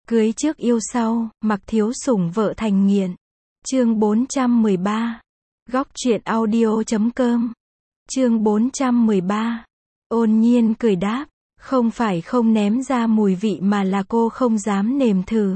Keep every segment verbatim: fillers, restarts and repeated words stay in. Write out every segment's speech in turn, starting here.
Cưới trước yêu sau, Mặc Thiếu Sủng vợ thành nghiện. Chương bốn trăm mười ba. Góc truyện audio chấm com. Chương bốn trăm mười ba. Ôn Nhiên cười đáp, không phải không ném ra mùi vị mà là cô không dám nếm thử.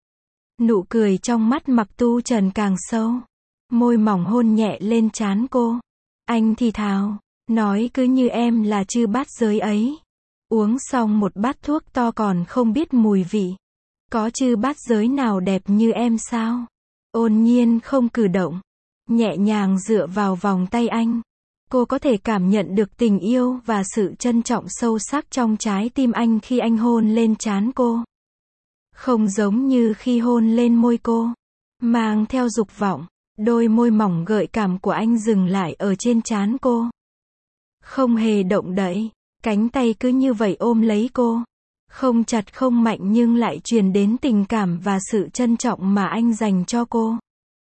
Nụ cười trong mắt Mặc Tu Trần càng sâu, môi mỏng hôn nhẹ lên trán cô. Anh thì thào, nói cứ như em là chư bát giới ấy. Uống xong một bát thuốc to còn không biết mùi vị. Có chư bát giới nào đẹp như em sao? Ôn Nhiên không cử động, nhẹ nhàng dựa vào vòng tay anh. Cô có thể cảm nhận được tình yêu và sự trân trọng sâu sắc trong trái tim anh khi anh hôn lên trán cô. Không giống như khi hôn lên môi cô, mang theo dục vọng, đôi môi mỏng gợi cảm của anh dừng lại ở trên trán cô. Không hề động đậy, cánh tay cứ như vậy ôm lấy cô. Không chặt không mạnh nhưng lại truyền đến tình cảm và sự trân trọng mà anh dành cho cô.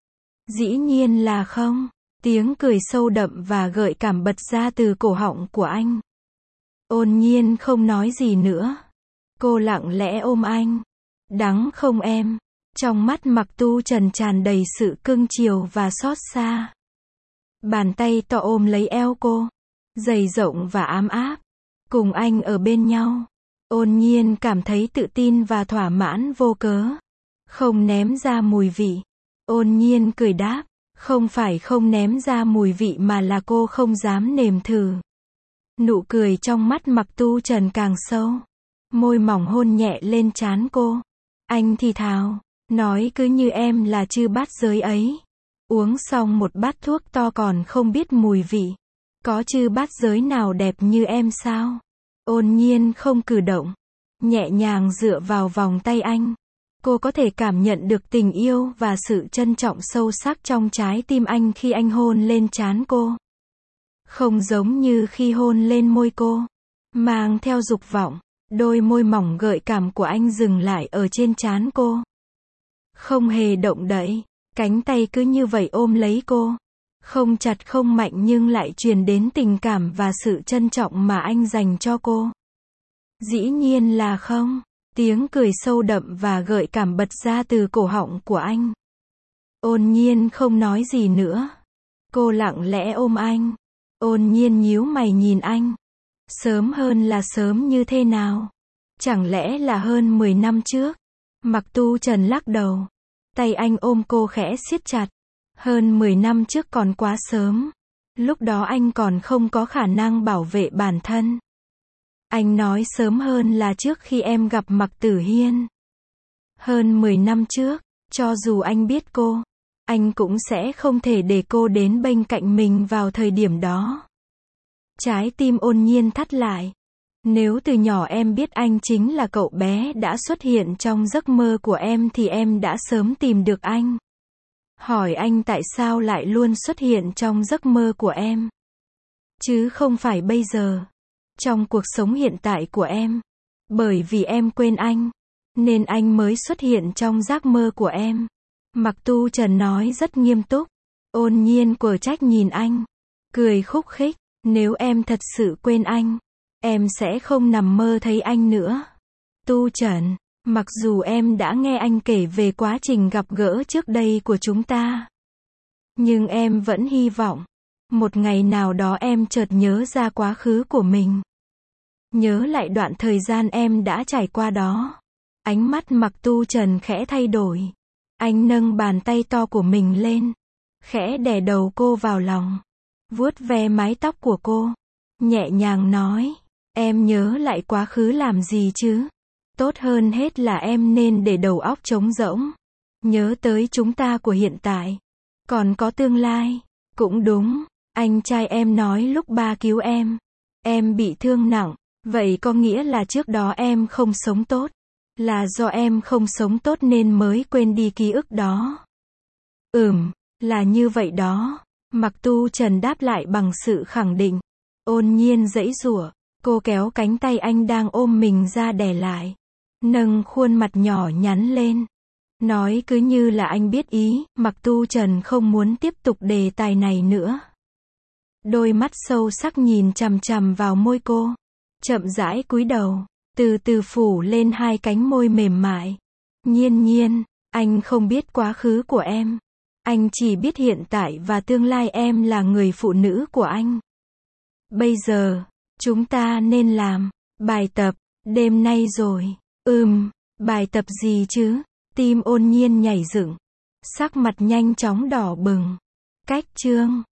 Dĩ nhiên là không. Tiếng cười sâu đậm và gợi cảm bật ra từ cổ họng của anh. Ôn Nhiên không nói gì nữa. Cô lặng lẽ ôm anh. Đắng không em? Trong mắt Mặc Tu Trần tràn đầy sự cưng chiều và xót xa. Bàn tay to ôm lấy eo cô, dày rộng và ấm áp. Cùng anh ở bên nhau, Ôn Nhiên cảm thấy tự tin và thỏa mãn vô cớ. Không ném ra mùi vị. Ôn Nhiên cười đáp, không phải không ném ra mùi vị mà là cô không dám nếm thử. Nụ cười trong mắt Mặc Tu Trần càng sâu, môi mỏng hôn nhẹ lên trán cô. Anh thì thào, nói cứ như em là chư bát giới ấy. Uống xong một bát thuốc to còn không biết mùi vị. Có chư bát giới nào đẹp như em sao? Ôn Nhiên không cử động, nhẹ nhàng dựa vào vòng tay anh. Cô có thể cảm nhận được tình yêu và sự trân trọng sâu sắc trong trái tim anh khi anh hôn lên trán cô. Không giống như khi hôn lên môi cô, mang theo dục vọng, đôi môi mỏng gợi cảm của anh dừng lại ở trên trán cô. Không hề động đậy, cánh tay cứ như vậy ôm lấy cô. Không chặt không mạnh nhưng lại truyền đến tình cảm và sự trân trọng mà anh dành cho cô. Dĩ nhiên là không. Tiếng cười sâu đậm và gợi cảm bật ra từ cổ họng của anh. Ôn Nhiên không nói gì nữa. Cô lặng lẽ ôm anh. Ôn Nhiên nhíu mày nhìn anh. Sớm hơn là sớm như thế nào? Chẳng lẽ là hơn mười năm trước? Mặc Tu Trần lắc đầu. Tay anh ôm cô khẽ siết chặt. Hơn mười năm trước còn quá sớm. Lúc đó anh còn không có khả năng bảo vệ bản thân. Anh nói sớm hơn là trước khi em gặp Mặc Tử Hiên. Hơn mười năm trước, cho dù anh biết cô, anh cũng sẽ không thể để cô đến bên cạnh mình vào thời điểm đó. Trái tim Ôn Nhiên thắt lại. Nếu từ nhỏ em biết anh chính là cậu bé đã xuất hiện trong giấc mơ của em thì em đã sớm tìm được anh. Hỏi anh tại sao lại luôn xuất hiện trong giấc mơ của em. Chứ không phải bây giờ. Trong cuộc sống hiện tại của em. Bởi vì em quên anh, nên anh mới xuất hiện trong giấc mơ của em. Mặc Tu Trần nói rất nghiêm túc. Ôn Nhiên quở trách nhìn anh, cười khúc khích. Nếu em thật sự quên anh, em sẽ không nằm mơ thấy anh nữa. Tu Trần, mặc dù em đã nghe anh kể về quá trình gặp gỡ trước đây của chúng ta, nhưng em vẫn hy vọng một ngày nào đó em chợt nhớ ra quá khứ của mình. Nhớ lại đoạn thời gian em đã trải qua đó. Ánh mắt Mặc Tu Trần khẽ thay đổi. Anh nâng bàn tay to của mình lên, khẽ đè đầu cô vào lòng, vuốt ve mái tóc của cô, nhẹ nhàng nói, em nhớ lại quá khứ làm gì chứ? Tốt hơn hết là em nên để đầu óc trống rỗng. Nhớ tới chúng ta của hiện tại. Còn có tương lai. Cũng đúng. Anh trai em nói lúc ba cứu em, em bị thương nặng. Vậy có nghĩa là trước đó em không sống tốt. Là do em không sống tốt nên mới quên đi ký ức đó. Ừm, là như vậy đó. Mặc Tu Trần đáp lại bằng sự khẳng định. Ôn Nhiên giãy giụa. Cô kéo cánh tay anh đang ôm mình ra đè lại. Nâng khuôn mặt nhỏ nhắn lên. Nói cứ như là anh biết ý. Mặc Tu Trần không muốn tiếp tục đề tài này nữa. Đôi mắt sâu sắc nhìn chằm chằm vào môi cô. Chậm rãi cúi đầu, từ từ phủ lên hai cánh môi mềm mại. Nhiên nhiên, anh không biết quá khứ của em. Anh chỉ biết hiện tại và tương lai em là người phụ nữ của anh. Bây giờ, chúng ta nên làm bài tập, đêm nay rồi. Ừm, bài tập gì chứ? Tim Ôn Nhiên nhảy dựng. Sắc mặt nhanh chóng đỏ bừng. Cách chương